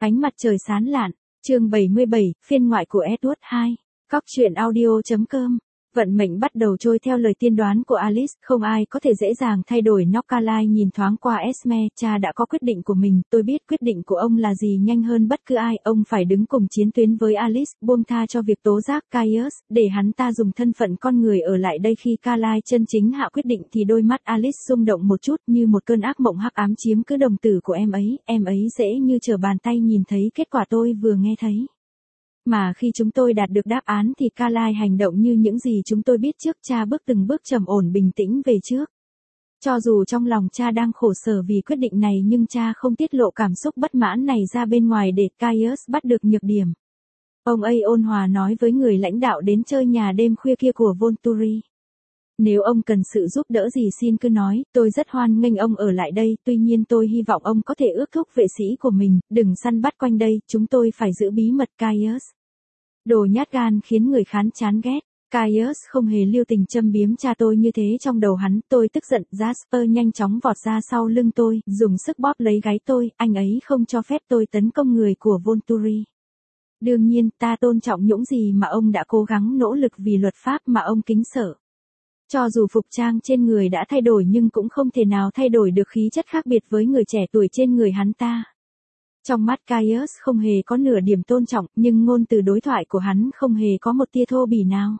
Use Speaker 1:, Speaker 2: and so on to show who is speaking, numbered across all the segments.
Speaker 1: Ánh mặt trời sáng lạn, chương 77, phiên ngoại của Edward II, Cóc truyện audio.com. Vận mệnh bắt đầu trôi theo lời tiên đoán của Alice, không ai có thể dễ dàng thay đổi nó. Carlisle nhìn thoáng qua Esme, cha đã có quyết định của mình, tôi biết quyết định của ông là gì nhanh hơn bất cứ ai, ông phải đứng cùng chiến tuyến với Alice, buông tha cho việc tố giác Caius, để hắn ta dùng thân phận con người ở lại đây. Khi Carlisle chân chính hạ quyết định thì đôi mắt Alice rung động một chút, như một cơn ác mộng hắc ám chiếm cứ đồng tử của em ấy dễ như trở bàn tay nhìn thấy kết quả tôi vừa nghe thấy. Mà khi chúng tôi đạt được đáp án thì Carlisle hành động như những gì chúng tôi biết trước. Cha bước từng bước trầm ổn bình tĩnh về trước. Cho dù trong lòng cha đang khổ sở vì quyết định này nhưng cha không tiết lộ cảm xúc bất mãn này ra bên ngoài để Caius bắt được nhược điểm. Ông ấy ôn hòa nói với người lãnh đạo đến chơi nhà đêm khuya kia của Volturi. Nếu ông cần sự giúp đỡ gì xin cứ nói, tôi rất hoan nghênh ông ở lại đây, tuy nhiên tôi hy vọng ông có thể ước thúc vệ sĩ của mình, đừng săn bắt quanh đây, chúng tôi phải giữ bí mật. Caius. Đồ nhát gan khiến người khán chán ghét. Caius không hề lưu tình châm biếm cha tôi như thế trong đầu hắn. Tôi tức giận. Jasper nhanh chóng vọt ra sau lưng tôi, dùng sức bóp lấy gáy tôi, anh ấy không cho phép tôi tấn công người của Volturi. Đương nhiên, ta tôn trọng những gì mà ông đã cố gắng nỗ lực vì luật pháp mà ông kính sợ. Cho dù phục trang trên người đã thay đổi nhưng cũng không thể nào thay đổi được khí chất khác biệt với người trẻ tuổi trên người hắn ta. Trong mắt Caius không hề có nửa điểm tôn trọng, nhưng ngôn từ đối thoại của hắn không hề có một tia thô bỉ nào.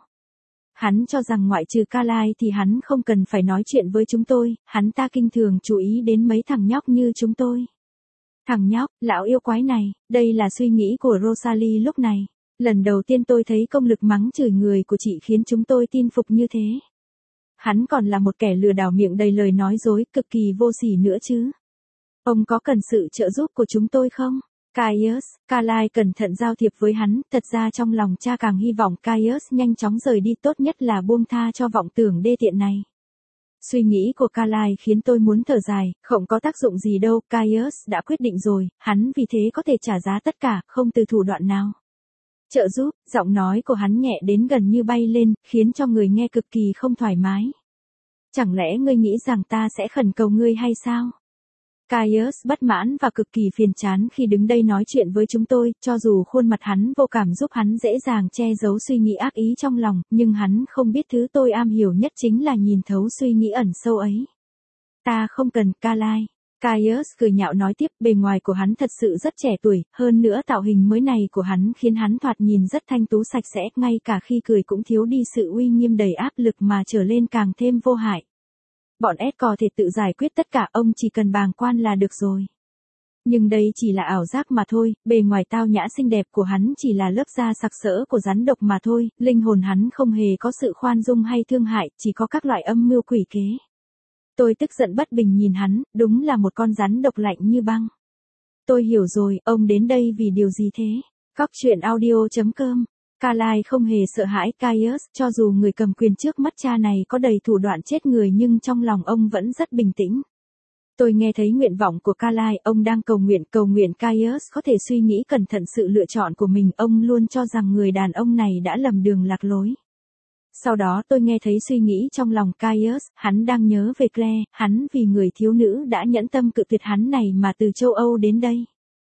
Speaker 1: Hắn cho rằng ngoại trừ Carlisle thì hắn không cần phải nói chuyện với chúng tôi, hắn ta kinh thường chú ý đến mấy thằng nhóc như chúng tôi. Thằng nhóc, lão yêu quái này, đây là suy nghĩ của Rosalie lúc này. Lần đầu tiên tôi thấy công lực mắng chửi người của chị khiến chúng tôi tin phục như thế. Hắn còn là một kẻ lừa đảo miệng đầy lời nói dối, cực kỳ vô sỉ nữa chứ. Ông có cần sự trợ giúp của chúng tôi không? Caius. Carlisle cẩn thận giao thiệp với hắn, thật ra trong lòng cha càng hy vọng Caius nhanh chóng rời đi, tốt nhất là buông tha cho vọng tưởng đê tiện này. Suy nghĩ của Carlisle khiến tôi muốn thở dài, không có tác dụng gì đâu, Caius đã quyết định rồi, hắn vì thế có thể trả giá tất cả, không từ thủ đoạn nào. Trợ giúp, giọng nói của hắn nhẹ đến gần như bay lên, khiến cho người nghe cực kỳ không thoải mái. Chẳng lẽ ngươi nghĩ rằng ta sẽ khẩn cầu ngươi hay sao? Caius bất mãn và cực kỳ phiền chán khi đứng đây nói chuyện với chúng tôi, cho dù khuôn mặt hắn vô cảm giúp hắn dễ dàng che giấu suy nghĩ ác ý trong lòng, nhưng hắn không biết thứ tôi am hiểu nhất chính là nhìn thấu suy nghĩ ẩn sâu ấy. Ta không cần, Carlisle. Caius cười nhạo nói tiếp, bề ngoài của hắn thật sự rất trẻ tuổi, hơn nữa tạo hình mới này của hắn khiến hắn thoạt nhìn rất thanh tú sạch sẽ, ngay cả khi cười cũng thiếu đi sự uy nghiêm đầy áp lực mà trở lên càng thêm vô hại. Bọn S có thể tự giải quyết tất cả, ông chỉ cần bàng quan là được rồi. Nhưng đây chỉ là ảo giác mà thôi, bề ngoài tao nhã xinh đẹp của hắn chỉ là lớp da sặc sỡ của rắn độc mà thôi, linh hồn hắn không hề có sự khoan dung hay thương hại, chỉ có các loại âm mưu quỷ kế. Tôi tức giận bất bình nhìn hắn, đúng là một con rắn độc lạnh như băng. Tôi hiểu rồi, ông đến đây vì điều gì thế? Cóc truyện audio.com. Carlisle không hề sợ hãi Caius, cho dù người cầm quyền trước mắt cha này có đầy thủ đoạn chết người nhưng trong lòng ông vẫn rất bình tĩnh. Tôi nghe thấy nguyện vọng của Carlisle, ông đang cầu nguyện Caius có thể suy nghĩ cẩn thận sự lựa chọn của mình, ông luôn cho rằng người đàn ông này đã lầm đường lạc lối. Sau đó tôi nghe thấy suy nghĩ trong lòng Caius, hắn đang nhớ về Claire, hắn vì người thiếu nữ đã nhẫn tâm cự tuyệt hắn này mà từ châu Âu đến đây.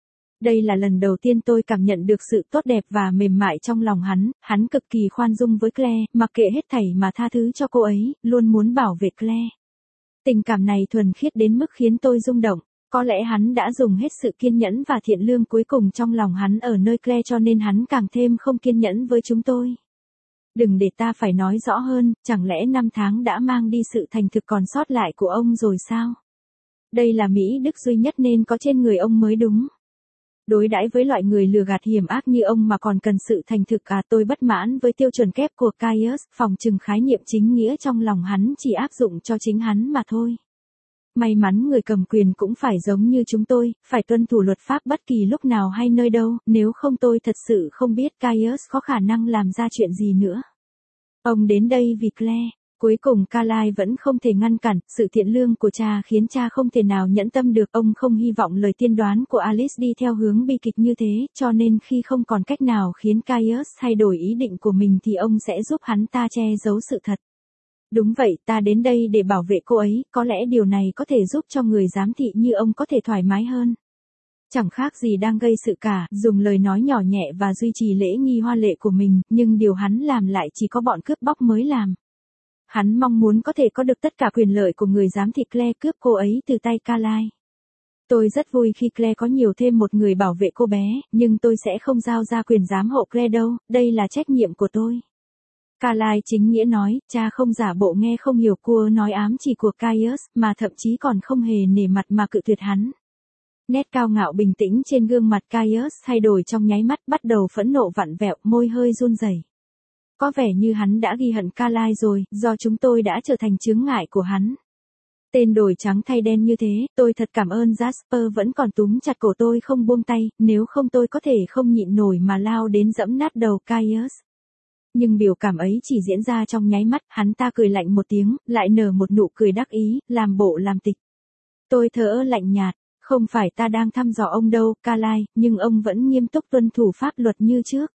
Speaker 1: Đây là lần đầu tiên tôi cảm nhận được sự tốt đẹp và mềm mại trong lòng hắn cực kỳ khoan dung với Claire, mặc kệ hết thảy mà tha thứ cho cô ấy, luôn muốn bảo vệ Claire. Tình cảm này thuần khiết đến mức khiến tôi rung động, có lẽ hắn đã dùng hết sự kiên nhẫn và thiện lương cuối cùng trong lòng hắn ở nơi Claire cho nên hắn càng thêm không kiên nhẫn với chúng tôi. Đừng để ta phải nói rõ hơn, chẳng lẽ 5 tháng đã mang đi sự thành thực còn sót lại của ông rồi sao? Đây là mỹ đức duy nhất nên có trên người ông mới đúng. Đối đãi với loại người lừa gạt hiểm ác như ông mà còn cần sự thành thực à? Tôi bất mãn với tiêu chuẩn kép của Caius, phòng trừng khái niệm chính nghĩa trong lòng hắn chỉ áp dụng cho chính hắn mà thôi. May mắn người cầm quyền cũng phải giống như chúng tôi, phải tuân thủ luật pháp bất kỳ lúc nào hay nơi đâu, nếu không tôi thật sự không biết Caius có khả năng làm ra chuyện gì nữa. Ông đến đây vì Claire. Cuối cùng Carlisle vẫn không thể ngăn cản, sự thiện lương của cha khiến cha không thể nào nhẫn tâm được, ông không hy vọng lời tiên đoán của Alice đi theo hướng bi kịch như thế, cho nên khi không còn cách nào khiến Caius thay đổi ý định của mình thì ông sẽ giúp hắn ta che giấu sự thật. Đúng vậy, ta đến đây để bảo vệ cô ấy, có lẽ điều này có thể giúp cho người giám thị như ông có thể thoải mái hơn. Chẳng khác gì đang gây sự cả, dùng lời nói nhỏ nhẹ và duy trì lễ nghi hoa lệ của mình, nhưng điều hắn làm lại chỉ có bọn cướp bóc mới làm. Hắn mong muốn có thể có được tất cả quyền lợi của người giám thị Claire cướp cô ấy từ tay Carlisle. Tôi rất vui khi Claire có nhiều thêm một người bảo vệ cô bé, nhưng tôi sẽ không giao ra quyền giám hộ Claire đâu, đây là trách nhiệm của tôi. Carlisle chính nghĩa nói, cha không giả bộ nghe không hiểu cua nói ám chỉ của Caius, mà thậm chí còn không hề nể mặt mà cự tuyệt hắn. Nét cao ngạo bình tĩnh trên gương mặt Caius thay đổi trong nháy mắt, bắt đầu phẫn nộ vặn vẹo, môi hơi run rẩy. Có vẻ như hắn đã ghi hận Carlisle rồi, do chúng tôi đã trở thành chướng ngại của hắn. Tên đổi trắng thay đen như thế, tôi thật cảm ơn Jasper vẫn còn túm chặt cổ tôi không buông tay, nếu không tôi có thể không nhịn nổi mà lao đến giẫm nát đầu Caius. Nhưng biểu cảm ấy chỉ diễn ra trong nháy mắt, hắn ta cười lạnh một tiếng, lại nở một nụ cười đắc ý, làm bộ làm tịch. Tôi thờ ơ lạnh nhạt, không phải ta đang thăm dò ông đâu, Carlisle, nhưng ông vẫn nghiêm túc tuân thủ pháp luật như trước.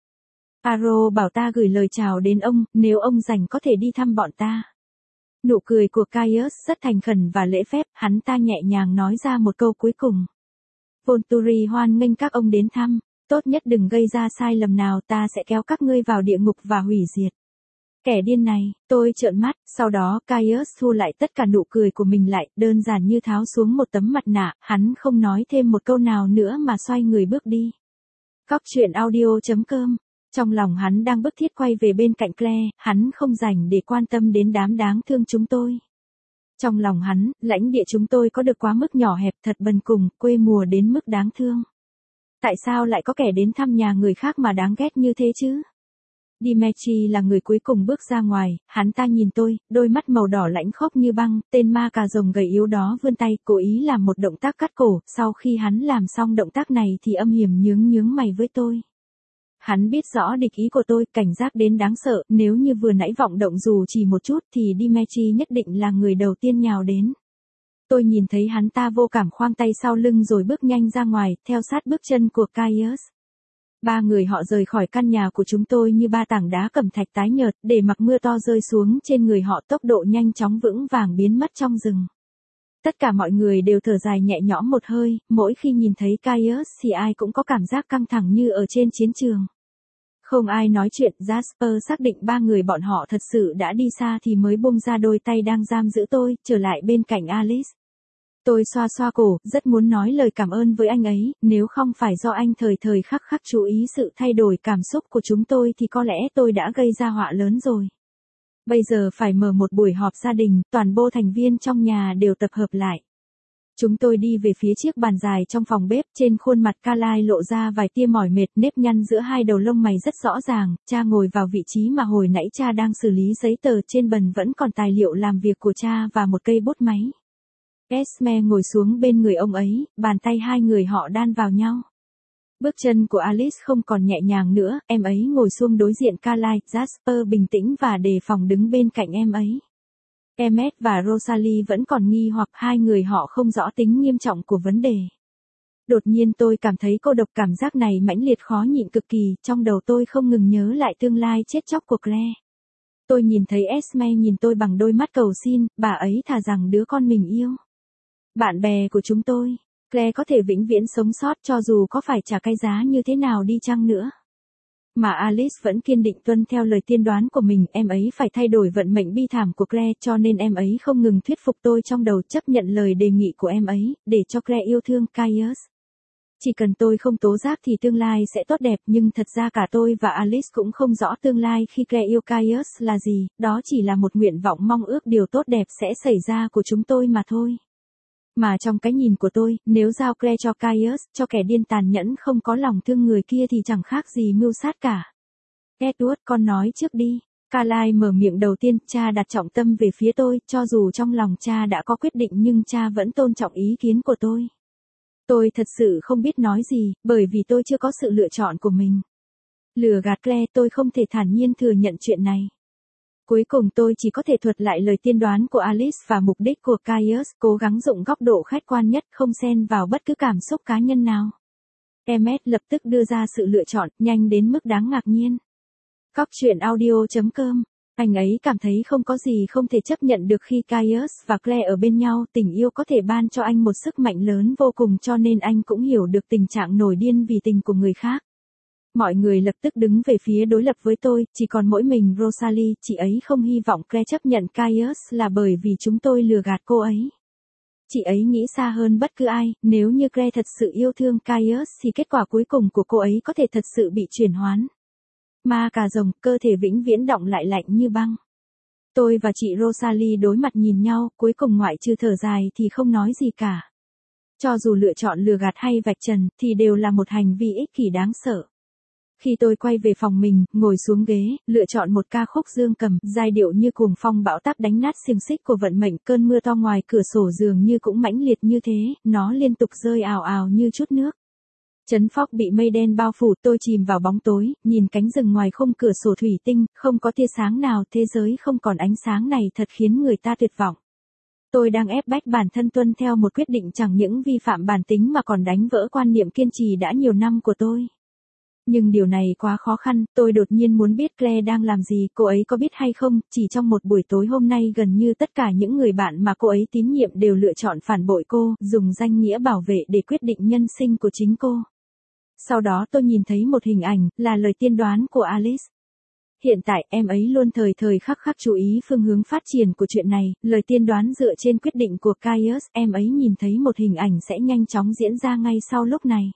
Speaker 1: Aro bảo ta gửi lời chào đến ông, nếu ông rảnh có thể đi thăm bọn ta. Nụ cười của Caius rất thành khẩn và lễ phép, hắn ta nhẹ nhàng nói ra một câu cuối cùng. Volturi hoan nghênh các ông đến thăm, tốt nhất đừng gây ra sai lầm nào, ta sẽ kéo các ngươi vào địa ngục và hủy diệt. Kẻ điên này, tôi trợn mắt, sau đó Caius thu lại tất cả nụ cười của mình lại, đơn giản như tháo xuống một tấm mặt nạ, hắn không nói thêm một câu nào nữa mà xoay người bước đi. Cóc truyện audio.com. Trong lòng hắn đang bức thiết quay về bên cạnh Claire, hắn không rảnh để quan tâm đến đám đáng thương chúng tôi. Trong lòng hắn, lãnh địa chúng tôi có được quá mức nhỏ hẹp, thật bần cùng, quê mùa đến mức đáng thương. Tại sao lại có kẻ đến thăm nhà người khác mà đáng ghét như thế chứ? Dimitri là người cuối cùng bước ra ngoài, hắn ta nhìn tôi, đôi mắt màu đỏ lãnh khốc như băng, tên ma cà rồng gầy yếu đó vươn tay, cố ý làm một động tác cắt cổ, sau khi hắn làm xong động tác này thì âm hiểm nhướng mày với tôi. Hắn biết rõ địch ý của tôi, cảnh giác đến đáng sợ, nếu như vừa nãy vọng động dù chỉ một chút thì Dimitri nhất định là người đầu tiên nhào đến. Tôi nhìn thấy hắn ta vô cảm khoang tay sau lưng rồi bước nhanh ra ngoài, theo sát bước chân của Caius. Ba người họ rời khỏi căn nhà của chúng tôi như ba tảng đá cẩm thạch tái nhợt, để mặc mưa to rơi xuống trên người họ, tốc độ nhanh chóng vững vàng biến mất trong rừng. Tất cả mọi người đều thở dài nhẹ nhõm một hơi, mỗi khi nhìn thấy Caius thì ai cũng có cảm giác căng thẳng như ở trên chiến trường. Không ai nói chuyện, Jasper xác định ba người bọn họ thật sự đã đi xa thì mới buông ra đôi tay đang giam giữ tôi, trở lại bên cạnh Alice. Tôi xoa xoa cổ, rất muốn nói lời cảm ơn với anh ấy, nếu không phải do anh thời khắc chú ý sự thay đổi cảm xúc của chúng tôi thì có lẽ tôi đã gây ra họa lớn rồi. Bây giờ phải mở một buổi họp gia đình, toàn bộ thành viên trong nhà đều tập hợp lại. Chúng tôi đi về phía chiếc bàn dài trong phòng bếp, trên khuôn mặt Carlisle lộ ra vài tia mỏi mệt, nếp nhăn giữa hai đầu lông mày rất rõ ràng, cha ngồi vào vị trí mà hồi nãy cha đang xử lý giấy tờ, trên bàn vẫn còn tài liệu làm việc của cha và một cây bút máy. Esme ngồi xuống bên người ông ấy, bàn tay hai người họ đan vào nhau. Bước chân của Alice không còn nhẹ nhàng nữa, em ấy ngồi xuống đối diện Carlisle, Jasper bình tĩnh và đề phòng đứng bên cạnh em ấy. Emmet và Rosalie vẫn còn nghi hoặc, hai người họ không rõ tính nghiêm trọng của vấn đề. Đột nhiên tôi cảm thấy cô độc, cảm giác này mãnh liệt khó nhịn cực kỳ, trong đầu tôi không ngừng nhớ lại tương lai chết chóc của Claire. Tôi nhìn thấy Esme nhìn tôi bằng đôi mắt cầu xin, bà ấy thà rằng đứa con mình yêu. Bạn bè của chúng tôi, Claire có thể vĩnh viễn sống sót cho dù có phải trả cái giá như thế nào đi chăng nữa. Mà Alice vẫn kiên định tuân theo lời tiên đoán của mình, em ấy phải thay đổi vận mệnh bi thảm của Claire, cho nên em ấy không ngừng thuyết phục tôi trong đầu, chấp nhận lời đề nghị của em ấy, để cho Claire yêu thương Caius. Chỉ cần tôi không tố giác thì tương lai sẽ tốt đẹp, nhưng thật ra cả tôi và Alice cũng không rõ tương lai khi Claire yêu Caius là gì, đó chỉ là một nguyện vọng mong ước điều tốt đẹp sẽ xảy ra của chúng tôi mà thôi. Mà trong cái nhìn của tôi, nếu giao Claire cho Caius, cho kẻ điên tàn nhẫn không có lòng thương người kia thì chẳng khác gì mưu sát cả. Edward, con nói trước đi. Carlisle mở miệng đầu tiên, cha đặt trọng tâm về phía tôi, cho dù trong lòng cha đã có quyết định nhưng cha vẫn tôn trọng ý kiến của tôi. Tôi thật sự không biết nói gì, bởi vì tôi chưa có sự lựa chọn của mình. Lừa gạt Claire, tôi không thể thản nhiên thừa nhận chuyện này. Cuối cùng tôi chỉ có thể thuật lại lời tiên đoán của Alice và mục đích của Caius, cố gắng dụng góc độ khách quan nhất, không xen vào bất cứ cảm xúc cá nhân nào. Emmet lập tức đưa ra sự lựa chọn, nhanh đến mức đáng ngạc nhiên. Cóc truyện audio.com Anh ấy cảm thấy không có gì không thể chấp nhận được khi Caius và Claire ở bên nhau, tình yêu có thể ban cho anh một sức mạnh lớn vô cùng cho nên anh cũng hiểu được tình trạng nổi điên vì tình của người khác. Mọi người lập tức đứng về phía đối lập với tôi, chỉ còn mỗi mình Rosalie, chị ấy không hy vọng Claire chấp nhận Caius là bởi vì chúng tôi lừa gạt cô ấy. Chị ấy nghĩ xa hơn bất cứ ai, nếu như Claire thật sự yêu thương Caius thì kết quả cuối cùng của cô ấy có thể thật sự bị chuyển hoán. Ma cà rồng, cơ thể vĩnh viễn đọng lại lạnh như băng. Tôi và chị Rosalie đối mặt nhìn nhau, cuối cùng ngoại trừ thở dài thì không nói gì cả. Cho dù lựa chọn lừa gạt hay vạch trần, thì đều là một hành vi ích kỷ đáng sợ. Khi tôi quay về phòng mình, ngồi xuống ghế, lựa chọn một ca khúc dương cầm, giai điệu như cuồng phong bão táp đánh nát xiềng xích của vận mệnh, cơn mưa to ngoài cửa sổ dường như cũng mãnh liệt như thế, nó liên tục rơi ào ào như chút nước. Trấn Phóc bị mây đen bao phủ, tôi chìm vào bóng tối, nhìn cánh rừng ngoài khung cửa sổ thủy tinh, không có tia sáng nào, thế giới không còn ánh sáng này thật khiến người ta tuyệt vọng. Tôi đang ép bách bản thân tuân theo một quyết định chẳng những vi phạm bản tính mà còn đánh vỡ quan niệm kiên trì đã nhiều năm của tôi. Nhưng điều này quá khó khăn, tôi đột nhiên muốn biết Claire đang làm gì, cô ấy có biết hay không, chỉ trong một buổi tối hôm nay gần như tất cả những người bạn mà cô ấy tín nhiệm đều lựa chọn phản bội cô, dùng danh nghĩa bảo vệ để quyết định nhân sinh của chính cô. Sau đó tôi nhìn thấy một hình ảnh, là lời tiên đoán của Alice. Hiện tại em ấy luôn thời thời khắc khắc chú ý phương hướng phát triển của chuyện này, lời tiên đoán dựa trên quyết định của Caius, em ấy nhìn thấy một hình ảnh sẽ nhanh chóng diễn ra ngay sau lúc này.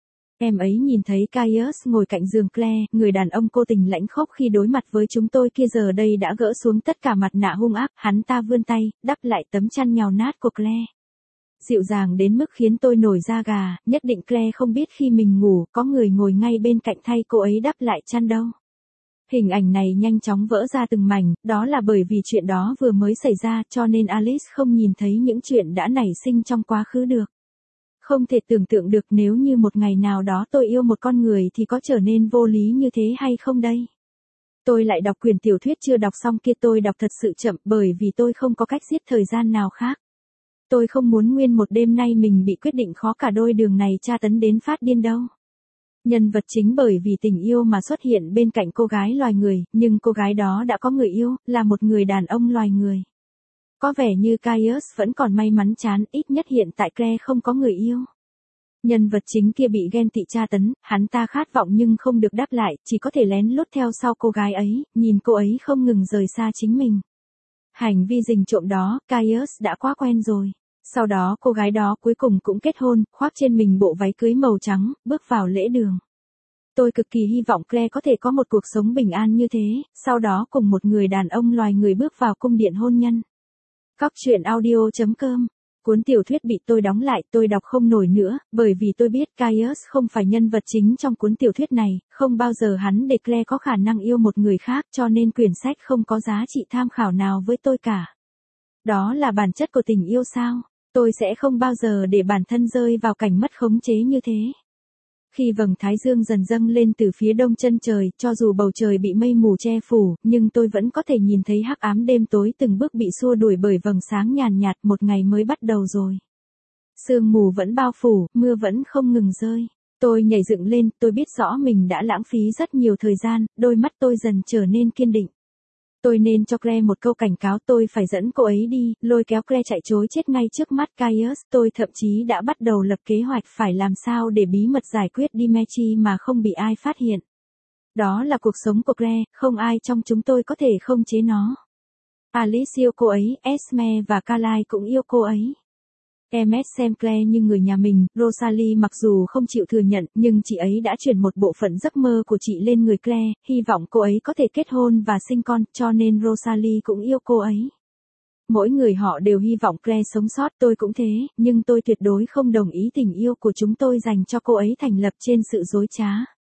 Speaker 1: Em ấy nhìn thấy Caius ngồi cạnh giường Claire, người đàn ông cô tình lãnh khốc khi đối mặt với chúng tôi kia giờ đây đã gỡ xuống tất cả mặt nạ hung ác, hắn ta vươn tay, đắp lại tấm chăn nhào nát của Claire. Dịu dàng đến mức khiến tôi nổi da gà, nhất định Claire không biết khi mình ngủ, có người ngồi ngay bên cạnh thay cô ấy đắp lại chăn đâu. Hình ảnh này nhanh chóng vỡ ra từng mảnh, đó là bởi vì chuyện đó vừa mới xảy ra cho nên Alice không nhìn thấy những chuyện đã nảy sinh trong quá khứ được. Không thể tưởng tượng được nếu như một ngày nào đó tôi yêu một con người thì có trở nên vô lý như thế hay không đây. Tôi lại đọc quyển tiểu thuyết chưa đọc xong kia, tôi đọc thật sự chậm bởi vì tôi không có cách giết thời gian nào khác. Tôi không muốn nguyên một đêm nay mình bị quyết định khó cả đôi đường này tra tấn đến phát điên đâu. Nhân vật chính bởi vì tình yêu mà xuất hiện bên cạnh cô gái loài người, nhưng cô gái đó đã có người yêu, là một người đàn ông loài người. Có vẻ như Caius vẫn còn may mắn chán, ít nhất hiện tại Claire không có người yêu. Nhân vật chính kia bị ghen tị tra tấn, hắn ta khát vọng nhưng không được đáp lại, chỉ có thể lén lút theo sau cô gái ấy, nhìn cô ấy không ngừng rời xa chính mình. Hành vi rình trộm đó, Caius đã quá quen rồi. Sau đó cô gái đó cuối cùng cũng kết hôn, khoác trên mình bộ váy cưới màu trắng, bước vào lễ đường. Tôi cực kỳ hy vọng Claire có thể có một cuộc sống bình an như thế, sau đó cùng một người đàn ông loài người bước vào cung điện hôn nhân. Cóc truyện audio.com. Cuốn tiểu thuyết bị tôi đóng lại, tôi đọc không nổi nữa, bởi vì tôi biết Caius không phải nhân vật chính trong cuốn tiểu thuyết này, không bao giờ hắn để Claire có khả năng yêu một người khác cho nên quyển sách không có giá trị tham khảo nào với tôi cả. Đó là bản chất của tình yêu sao? Tôi sẽ không bao giờ để bản thân rơi vào cảnh mất khống chế như thế. Khi vầng thái dương dần dâng lên từ phía đông chân trời, cho dù bầu trời bị mây mù che phủ, nhưng tôi vẫn có thể nhìn thấy hắc ám đêm tối từng bước bị xua đuổi bởi vầng sáng nhàn nhạt, một ngày mới bắt đầu rồi. Sương mù vẫn bao phủ, mưa vẫn không ngừng rơi. Tôi nhảy dựng lên, tôi biết rõ mình đã lãng phí rất nhiều thời gian, đôi mắt tôi dần trở nên kiên định. Tôi nên cho Claire một câu cảnh cáo, tôi phải dẫn cô ấy đi, lôi kéo Claire chạy trối chết ngay trước mắt Caius. Tôi thậm chí đã bắt đầu lập kế hoạch phải làm sao để bí mật giải quyết Dimitri mà không bị ai phát hiện. Đó là cuộc sống của Claire, không ai trong chúng tôi có thể không chế nó. Alice yêu cô ấy, Esme và Carly cũng yêu cô ấy. Emmet xem Claire như người nhà mình, Rosalie mặc dù không chịu thừa nhận, nhưng chị ấy đã chuyển một bộ phận giấc mơ của chị lên người Claire, hy vọng cô ấy có thể kết hôn và sinh con, cho nên Rosalie cũng yêu cô ấy. Mỗi người họ đều hy vọng Claire sống sót, tôi cũng thế, nhưng tôi tuyệt đối không đồng ý tình yêu của chúng tôi dành cho cô ấy thành lập trên sự dối trá.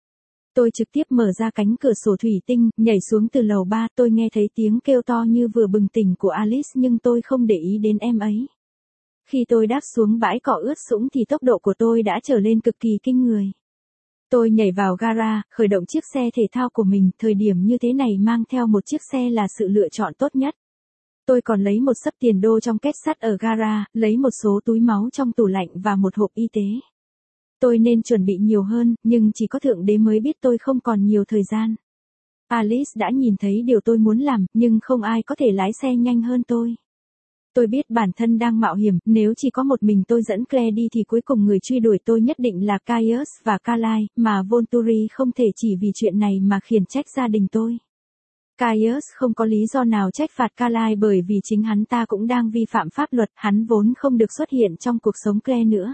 Speaker 1: Tôi trực tiếp mở ra cánh cửa sổ thủy tinh, nhảy xuống từ lầu 3, tôi nghe thấy tiếng kêu to như vừa bừng tỉnh của Alice nhưng tôi không để ý đến em ấy. Khi tôi đáp xuống bãi cỏ ướt sũng thì tốc độ của tôi đã trở lên cực kỳ kinh người. Tôi nhảy vào gara, khởi động chiếc xe thể thao của mình, thời điểm như thế này mang theo một chiếc xe là sự lựa chọn tốt nhất. Tôi còn lấy một xấp tiền đô trong két sắt ở gara, lấy một số túi máu trong tủ lạnh và một hộp y tế. Tôi nên chuẩn bị nhiều hơn, nhưng chỉ có Thượng Đế mới biết tôi không còn nhiều thời gian. Alice đã nhìn thấy điều tôi muốn làm, nhưng không ai có thể lái xe nhanh hơn tôi. Tôi biết bản thân đang mạo hiểm, nếu chỉ có một mình tôi dẫn Claire đi thì cuối cùng người truy đuổi tôi nhất định là Caius và Carlyle, mà Volturi không thể chỉ vì chuyện này mà khiển trách gia đình tôi. Caius không có lý do nào trách phạt Carlyle bởi vì chính hắn ta cũng đang vi phạm pháp luật, hắn vốn không được xuất hiện trong cuộc sống Claire nữa.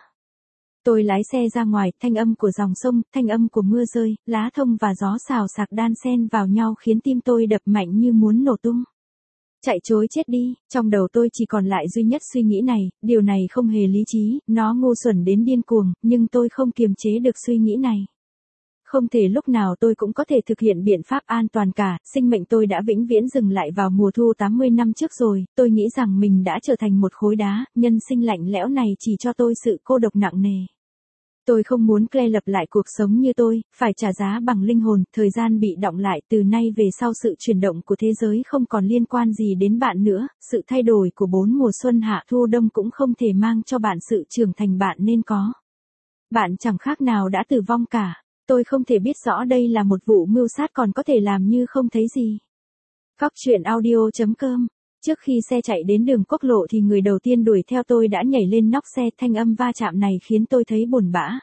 Speaker 1: Tôi lái xe ra ngoài, thanh âm của dòng sông, thanh âm của mưa rơi, lá thông và gió xào xạc đan xen vào nhau khiến tim tôi đập mạnh như muốn nổ tung. Chạy trối chết đi, trong đầu tôi chỉ còn lại duy nhất suy nghĩ này, điều này không hề lý trí, nó ngu xuẩn đến điên cuồng, nhưng tôi không kiềm chế được suy nghĩ này. Không thể lúc nào tôi cũng có thể thực hiện biện pháp an toàn cả, sinh mệnh tôi đã vĩnh viễn dừng lại vào mùa thu 80 năm trước rồi, tôi nghĩ rằng mình đã trở thành một khối đá, nhân sinh lạnh lẽo này chỉ cho tôi sự cô độc nặng nề. Tôi không muốn Claire lập lại cuộc sống như tôi, phải trả giá bằng linh hồn, thời gian bị đọng lại, từ nay về sau sự chuyển động của thế giới không còn liên quan gì đến bạn nữa, sự thay đổi của 4 mùa xuân hạ thu đông cũng không thể mang cho bạn sự trưởng thành bạn nên có. Bạn chẳng khác nào đã tử vong cả. Tôi không thể biết rõ đây là một vụ mưu sát còn có thể làm như không thấy gì. Cóc truyện audio.com. Trước khi xe chạy đến đường quốc lộ thì người đầu tiên đuổi theo tôi đã nhảy lên nóc xe, thanh âm va chạm này khiến tôi thấy buồn bã.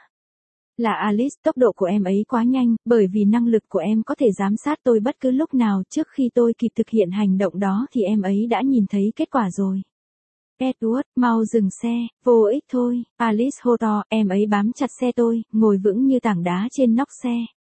Speaker 1: Là Alice, tốc độ của em ấy quá nhanh, bởi vì năng lực của em có thể giám sát tôi bất cứ lúc nào, trước khi tôi kịp thực hiện hành động đó thì em ấy đã nhìn thấy kết quả rồi. Edward, mau dừng xe, vô ích thôi, Alice hô to, em ấy bám chặt xe tôi, ngồi vững như tảng đá trên nóc xe.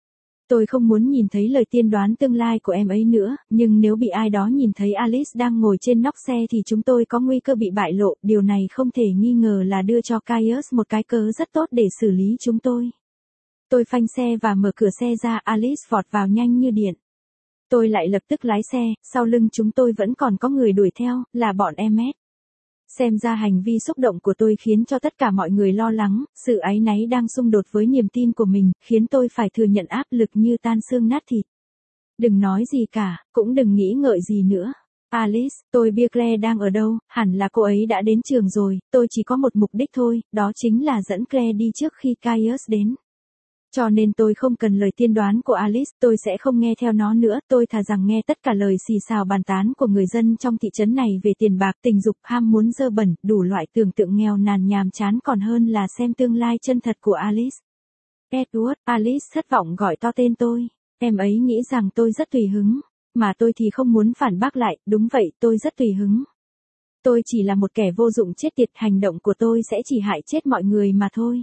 Speaker 1: Tôi không muốn nhìn thấy lời tiên đoán tương lai của em ấy nữa, nhưng nếu bị ai đó nhìn thấy Alice đang ngồi trên nóc xe thì chúng tôi có nguy cơ bị bại lộ, điều này không thể nghi ngờ là đưa cho Caius một cái cớ rất tốt để xử lý chúng tôi. Tôi phanh xe và mở cửa xe ra, Alice vọt vào nhanh như điện. Tôi lại lập tức lái xe, sau lưng chúng tôi vẫn còn có người đuổi theo, là bọn Emmet. Xem ra hành vi xúc động của tôi khiến cho tất cả mọi người lo lắng, sự áy náy đang xung đột với niềm tin của mình, khiến tôi phải thừa nhận áp lực như tan xương nát thịt. Đừng nói gì cả, cũng đừng nghĩ ngợi gì nữa. Alice, tôi biết Claire đang ở đâu, hẳn là cô ấy đã đến trường rồi, tôi chỉ có một mục đích thôi, đó chính là dẫn Claire đi trước khi Caius đến. Cho nên tôi không cần lời tiên đoán của Alice, tôi sẽ không nghe theo nó nữa, tôi thà rằng nghe tất cả lời xì xào bàn tán của người dân trong thị trấn này về tiền bạc, tình dục, ham muốn dơ bẩn, đủ loại tưởng tượng nghèo nàn nhàm chán còn hơn là xem tương lai chân thật của Alice. Edward, Alice thất vọng gọi to tên tôi. Em ấy nghĩ rằng tôi rất tùy hứng, mà tôi thì không muốn phản bác lại, đúng vậy, tôi rất tùy hứng. Tôi chỉ là một kẻ vô dụng chết tiệt, hành động của tôi sẽ chỉ hại chết mọi người mà thôi.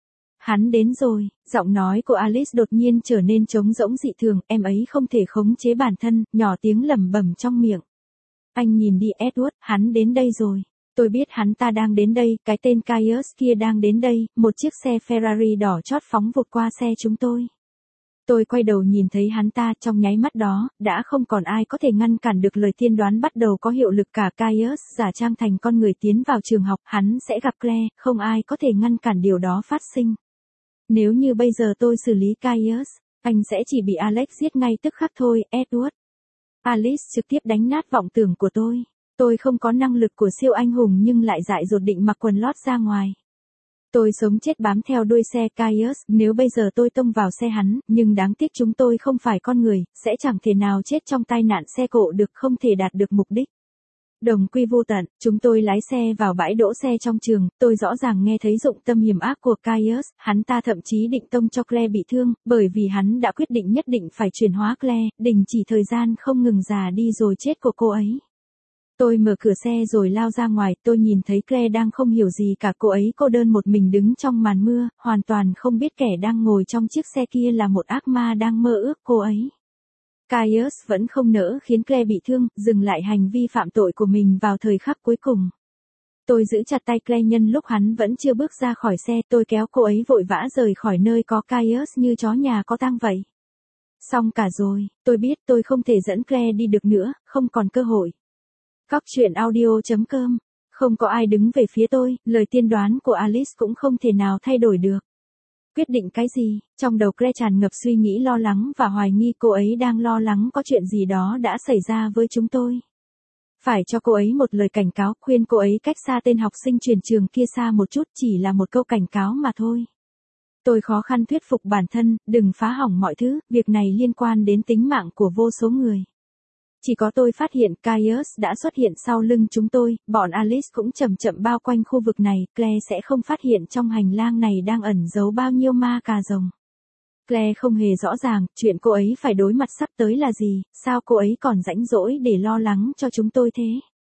Speaker 1: Hắn đến rồi, giọng nói của Alice đột nhiên trở nên trống rỗng dị thường, em ấy không thể khống chế bản thân, nhỏ tiếng lẩm bẩm trong miệng. Anh nhìn đi Edward, hắn đến đây rồi. Tôi biết hắn ta đang đến đây, cái tên Caius kia đang đến đây, một chiếc xe Ferrari đỏ chót phóng vụt qua xe chúng tôi. Tôi quay đầu nhìn thấy hắn ta, trong nháy mắt đó, đã không còn ai có thể ngăn cản được lời tiên đoán bắt đầu có hiệu lực, cả Caius giả trang thành con người tiến vào trường học, hắn sẽ gặp Claire, không ai có thể ngăn cản điều đó phát sinh. Nếu như bây giờ tôi xử lý Caius, anh sẽ chỉ bị Alex giết ngay tức khắc thôi, Edward. Alice trực tiếp đánh nát vọng tưởng của tôi. Tôi không có năng lực của siêu anh hùng nhưng lại dại dột định mặc quần lót ra ngoài. Tôi sống chết bám theo đuôi xe Caius, nếu bây giờ tôi tông vào xe hắn, nhưng đáng tiếc chúng tôi không phải con người, sẽ chẳng thể nào chết trong tai nạn xe cộ được, không thể đạt được mục đích. Đồng quy vô tận, chúng tôi lái xe vào bãi đỗ xe trong trường, tôi rõ ràng nghe thấy dụng tâm hiểm ác của Caius, hắn ta thậm chí định tông cho Claire bị thương, bởi vì hắn đã quyết định nhất định phải chuyển hóa Claire, đình chỉ thời gian không ngừng già đi rồi chết của cô ấy. Tôi mở cửa xe rồi lao ra ngoài, tôi nhìn thấy Claire đang không hiểu gì cả, cô ấy cô đơn một mình đứng trong màn mưa, hoàn toàn không biết kẻ đang ngồi trong chiếc xe kia là một ác ma đang mơ ước cô ấy. Caius vẫn không nỡ khiến Claire bị thương, dừng lại hành vi phạm tội của mình vào thời khắc cuối cùng. Tôi giữ chặt tay Claire nhân lúc hắn vẫn chưa bước ra khỏi xe, tôi kéo cô ấy vội vã rời khỏi nơi có Caius như chó nhà có tang vậy. Xong cả rồi, tôi biết tôi không thể dẫn Claire đi được nữa, không còn cơ hội. Cóc truyện audio.com. Không có ai đứng về phía tôi, lời tiên đoán của Alice cũng không thể nào thay đổi được. Quyết định cái gì? Trong đầu Claire tràn ngập suy nghĩ lo lắng và hoài nghi, cô ấy đang lo lắng có chuyện gì đó đã xảy ra với chúng tôi. Phải cho cô ấy một lời cảnh cáo, khuyên cô ấy cách xa tên học sinh chuyển trường kia xa một chút, chỉ là một câu cảnh cáo mà thôi. Tôi khó khăn thuyết phục bản thân, đừng phá hỏng mọi thứ, việc này liên quan đến tính mạng của vô số người. Chỉ có tôi phát hiện Caius đã xuất hiện sau lưng chúng tôi, bọn Alice cũng chậm chậm bao quanh khu vực này, Claire sẽ không phát hiện trong hành lang này đang ẩn giấu bao nhiêu ma cà rồng. Claire không hề rõ ràng, chuyện cô ấy phải đối mặt sắp tới là gì, sao cô ấy còn rãnh rỗi để lo lắng cho chúng tôi thế?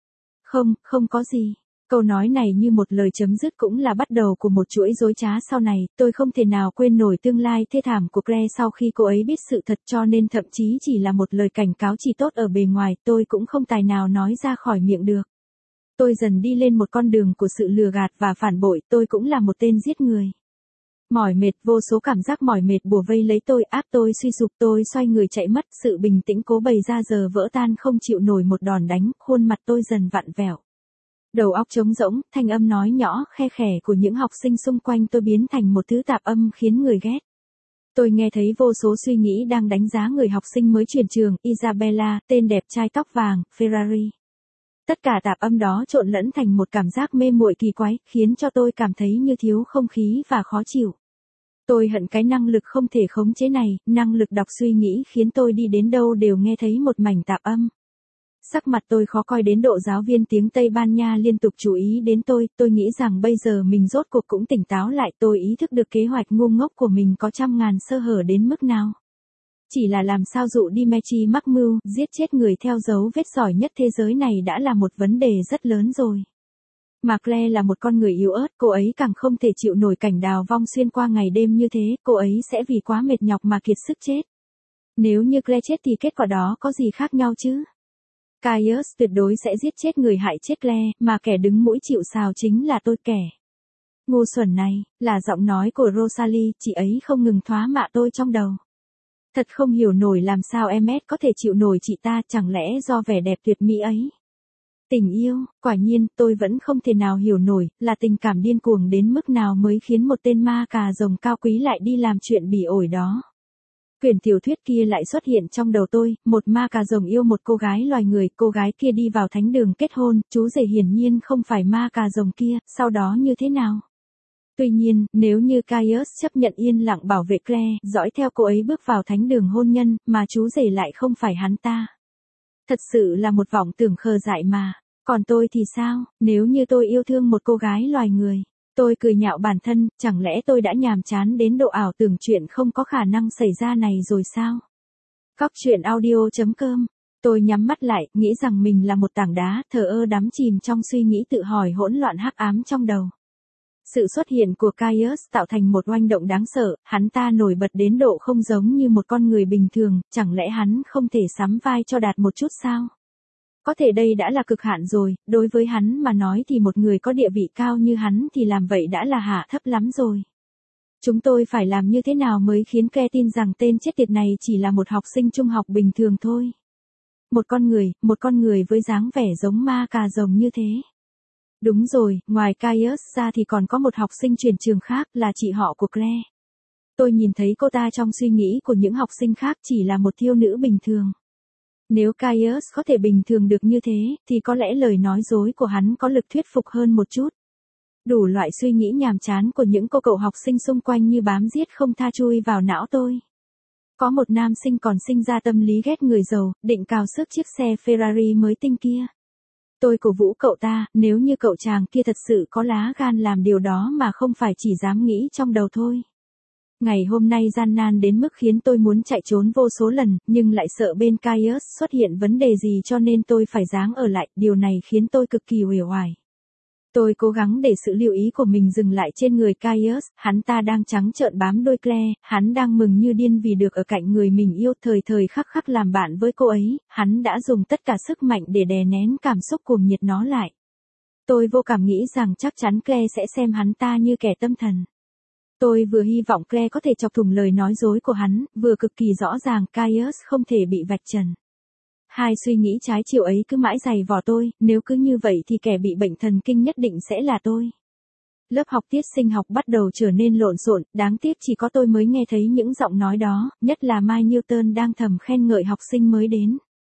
Speaker 1: Không có gì. Câu nói này như một lời chấm dứt cũng là bắt đầu của một chuỗi dối trá sau này, tôi không thể nào quên nổi tương lai thê thảm của Claire sau khi cô ấy biết sự thật cho nên thậm chí chỉ là một lời cảnh cáo chỉ tốt ở bề ngoài, tôi cũng không tài nào nói ra khỏi miệng được. Tôi dần đi lên một con đường của sự lừa gạt và phản bội, tôi cũng là một tên giết người. Mỏi mệt, vô số cảm giác mỏi mệt bủa vây lấy tôi, áp tôi suy sụp, tôi xoay người chạy mất, sự bình tĩnh cố bày ra giờ vỡ tan không chịu nổi một đòn đánh, khuôn mặt tôi dần vặn vẹo. Đầu óc trống rỗng, thanh âm nói nhỏ, khe khẽ của những học sinh xung quanh tôi biến thành một thứ tạp âm khiến người ghét. Tôi nghe thấy vô số suy nghĩ đang đánh giá người học sinh mới chuyển trường, Isabella, tên đẹp trai tóc vàng, Ferrari. Tất cả tạp âm đó trộn lẫn thành một cảm giác mê muội kỳ quái, khiến cho tôi cảm thấy như thiếu không khí và khó chịu. Tôi hận cái năng lực không thể khống chế này, năng lực đọc suy nghĩ khiến tôi đi đến đâu đều nghe thấy một mảnh tạp âm. Sắc mặt tôi khó coi đến độ giáo viên tiếng Tây Ban Nha liên tục chú ý đến tôi nghĩ rằng bây giờ mình rốt cuộc cũng tỉnh táo lại, tôi ý thức được kế hoạch ngu ngốc của mình có trăm ngàn sơ hở đến mức nào. Chỉ là làm sao dụ Dimitri mắc mưu, giết chết người theo dấu vết giỏi nhất thế giới này đã là một vấn đề rất lớn rồi. Mà Claire là một con người yếu ớt, cô ấy càng không thể chịu nổi cảnh đào vong xuyên qua ngày đêm như thế, cô ấy sẽ vì quá mệt nhọc mà kiệt sức chết. Nếu như Claire chết thì kết quả đó có gì khác nhau chứ? Caius tuyệt đối sẽ giết chết người hại chết Claire, mà kẻ đứng mũi chịu sào chính là tôi kẻ. Ngu xuẩn này, là giọng nói của Rosalie, chị ấy không ngừng thoá mạ tôi trong đầu. Thật không hiểu nổi làm sao Emmet có thể chịu nổi chị ta, chẳng lẽ do vẻ đẹp tuyệt mỹ ấy. Tình yêu, quả nhiên, tôi vẫn không thể nào hiểu nổi, là tình cảm điên cuồng đến mức nào mới khiến một tên ma cà rồng cao quý lại đi làm chuyện bỉ ổi đó. Quyển tiểu thuyết kia lại xuất hiện trong đầu tôi, một ma cà rồng yêu một cô gái loài người, cô gái kia đi vào thánh đường kết hôn, chú rể hiển nhiên không phải ma cà rồng kia, sau đó như thế nào? Tuy nhiên, nếu như Caius chấp nhận yên lặng bảo vệ Claire, dõi theo cô ấy bước vào thánh đường hôn nhân, mà chú rể lại không phải hắn ta. Thật sự là một vọng tưởng khờ dại mà. Còn tôi thì sao, nếu như tôi yêu thương một cô gái loài người? Tôi cười nhạo bản thân, chẳng lẽ tôi đã nhàm chán đến độ ảo tưởng chuyện không có khả năng xảy ra này rồi sao? Góc truyện audio.com. Tôi nhắm mắt lại, nghĩ rằng mình là một tảng đá, thờ ơ đắm chìm trong suy nghĩ tự hỏi hỗn loạn hắc ám trong đầu. Sự xuất hiện của Caius tạo thành một oanh động đáng sợ, hắn ta nổi bật đến độ không giống như một con người bình thường, chẳng lẽ hắn không thể sắm vai cho Đạt một chút sao? Có thể đây đã là cực hạn rồi, đối với hắn mà nói thì một người có địa vị cao như hắn thì làm vậy đã là hạ thấp lắm rồi. Chúng tôi phải làm như thế nào mới khiến Claire tin rằng tên chết tiệt này chỉ là một học sinh trung học bình thường thôi? Một con người với dáng vẻ giống ma cà rồng như thế. Đúng rồi, ngoài Caius ra thì còn có một học sinh chuyển trường khác là chị họ của Claire. Tôi nhìn thấy cô ta trong suy nghĩ của những học sinh khác chỉ là một thiếu nữ bình thường. Nếu Caius có thể bình thường được như thế, thì có lẽ lời nói dối của hắn có lực thuyết phục hơn một chút. Đủ loại suy nghĩ nhàm chán của những cô cậu học sinh xung quanh như bám giết không tha chui vào não tôi. Có một nam sinh còn sinh ra tâm lý ghét người giàu, định cào xước chiếc xe Ferrari mới tinh kia. Tôi cổ vũ cậu ta, nếu như cậu chàng kia thật sự có lá gan làm điều đó mà không phải chỉ dám nghĩ trong đầu thôi. Ngày hôm nay gian nan đến mức khiến tôi muốn chạy trốn vô số lần, nhưng lại sợ bên Caius xuất hiện vấn đề gì cho nên tôi phải ráng ở lại, điều này khiến tôi cực kỳ uể oải. Tôi cố gắng để sự lưu ý của mình dừng lại trên người Caius, hắn ta đang trắng trợn bám đuôi Claire, hắn đang mừng như điên vì được ở cạnh người mình yêu, thời thời khắc khắc làm bạn với cô ấy, hắn đã dùng tất cả sức mạnh để đè nén cảm xúc cuồng nhiệt nó lại. Tôi vô cảm nghĩ rằng chắc chắn Claire sẽ xem hắn ta như kẻ tâm thần. Tôi vừa hy vọng Claire có thể chọc thủng lời nói dối của hắn, vừa cực kỳ rõ ràng Caius không thể bị vạch trần. Hai suy nghĩ trái chiều ấy cứ mãi giày vò tôi, nếu cứ như vậy thì kẻ bị bệnh thần kinh nhất định sẽ là tôi. Lớp học tiết sinh học bắt đầu trở nên lộn xộn, đáng tiếc chỉ có tôi mới nghe thấy những giọng nói đó, nhất là Mai Newton đang thầm khen ngợi học sinh mới đến.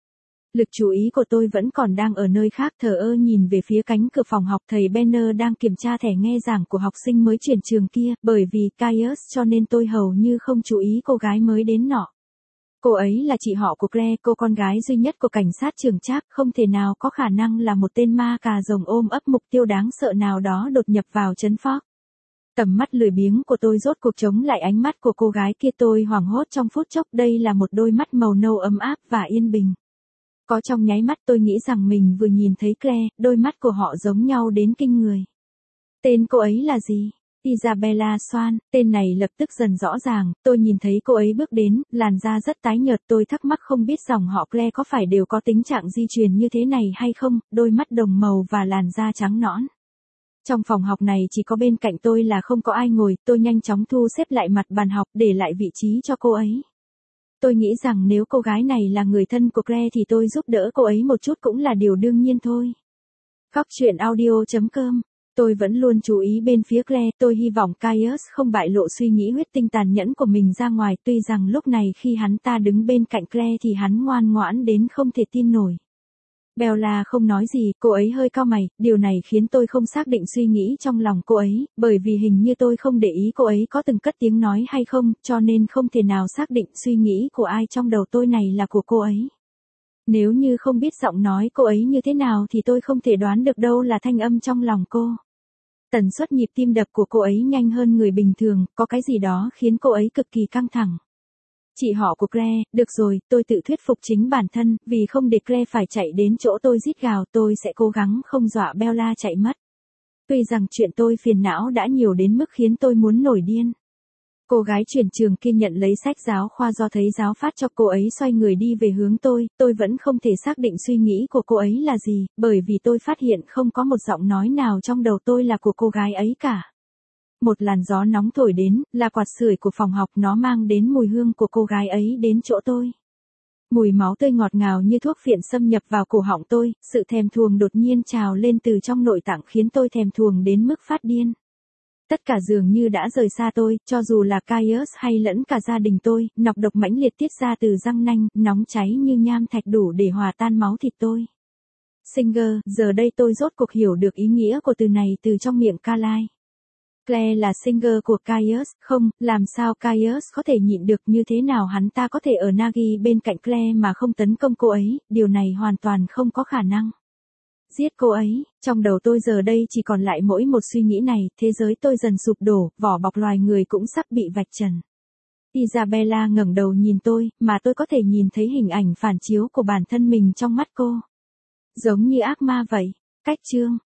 Speaker 1: Lực chú ý của tôi vẫn còn đang ở nơi khác, thờ ơ nhìn về phía cánh cửa phòng học. Thầy Banner đang kiểm tra thẻ nghe giảng của học sinh mới chuyển trường kia, bởi vì Caius cho nên tôi hầu như không chú ý cô gái mới đến nọ. Cô ấy là chị họ của Claire, cô con gái duy nhất của cảnh sát trưởng Trác, không thể nào có khả năng là một tên ma cà rồng ôm ấp mục tiêu đáng sợ nào đó đột nhập vào trấn Fox. Tầm mắt lười biếng của tôi rốt cuộc chống lại ánh mắt của cô gái kia, tôi hoảng hốt trong phút chốc, đây là một đôi mắt màu nâu ấm áp và yên bình. Có trong nháy mắt tôi nghĩ rằng mình vừa nhìn thấy Claire, đôi mắt của họ giống nhau đến kinh người. Tên cô ấy là gì? Isabella Swan, tên này lập tức dần rõ ràng, tôi nhìn thấy cô ấy bước đến, làn da rất tái nhợt, tôi thắc mắc không biết dòng họ Claire có phải đều có tính trạng di truyền như thế này hay không, đôi mắt đồng màu và làn da trắng nõn. Trong phòng học này chỉ có bên cạnh tôi là không có ai ngồi, tôi nhanh chóng thu xếp lại mặt bàn học để lại vị trí cho cô ấy. Tôi nghĩ rằng nếu cô gái này là người thân của Claire thì tôi giúp đỡ cô ấy một chút cũng là điều đương nhiên thôi. Góc truyện audio.com. Tôi vẫn luôn chú ý bên phía Claire, tôi hy vọng Caius không bại lộ suy nghĩ huyết tinh tàn nhẫn của mình ra ngoài, tuy rằng lúc này khi hắn ta đứng bên cạnh Claire thì hắn ngoan ngoãn đến không thể tin nổi. Bella không nói gì, cô ấy hơi cau mày, điều này khiến tôi không xác định suy nghĩ trong lòng cô ấy, bởi vì hình như tôi không để ý cô ấy có từng cất tiếng nói hay không, cho nên không thể nào xác định suy nghĩ của ai trong đầu tôi này là của cô ấy. Nếu như không biết giọng nói cô ấy như thế nào thì tôi không thể đoán được đâu là thanh âm trong lòng cô. Tần suất nhịp tim đập của cô ấy nhanh hơn người bình thường, có cái gì đó khiến cô ấy cực kỳ căng thẳng. Chị họ của Claire, được rồi, tôi tự thuyết phục chính bản thân, vì không để Claire phải chạy đến chỗ tôi rít gào, tôi sẽ cố gắng không dọa Bella chạy mất. Tuy rằng chuyện tôi phiền não đã nhiều đến mức khiến tôi muốn nổi điên. Cô gái chuyển trường kia nhận lấy sách giáo khoa do thấy giáo phát cho cô ấy, xoay người đi về hướng tôi vẫn không thể xác định suy nghĩ của cô ấy là gì, bởi vì tôi phát hiện không có một giọng nói nào trong đầu tôi là của cô gái ấy cả. Một làn gió nóng thổi đến, là quạt sưởi của phòng học, nó mang đến mùi hương của cô gái ấy đến chỗ tôi. Mùi máu tươi ngọt ngào như thuốc phiện xâm nhập vào cổ họng tôi, sự thèm thuồng đột nhiên trào lên từ trong nội tạng khiến tôi thèm thuồng đến mức phát điên. Tất cả dường như đã rời xa tôi, cho dù là Caius hay lẫn cả gia đình tôi, nọc độc mãnh liệt tiết ra từ răng nanh, nóng cháy như nham thạch đủ để hòa tan máu thịt tôi. Singer, giờ đây tôi rốt cuộc hiểu được ý nghĩa của từ này từ trong miệng Carlyle. Claire là Singer của Caius, không, làm sao Caius có thể nhịn được, như thế nào hắn ta có thể ở Nagi bên cạnh Claire mà không tấn công cô ấy, điều này hoàn toàn không có khả năng. Giết cô ấy, trong đầu tôi giờ đây chỉ còn lại mỗi một suy nghĩ này, thế giới tôi dần sụp đổ, vỏ bọc loài người cũng sắp bị vạch trần. Isabella ngẩng đầu nhìn tôi, mà tôi có thể nhìn thấy hình ảnh phản chiếu của bản thân mình trong mắt cô. Giống như ác ma vậy. Cách chương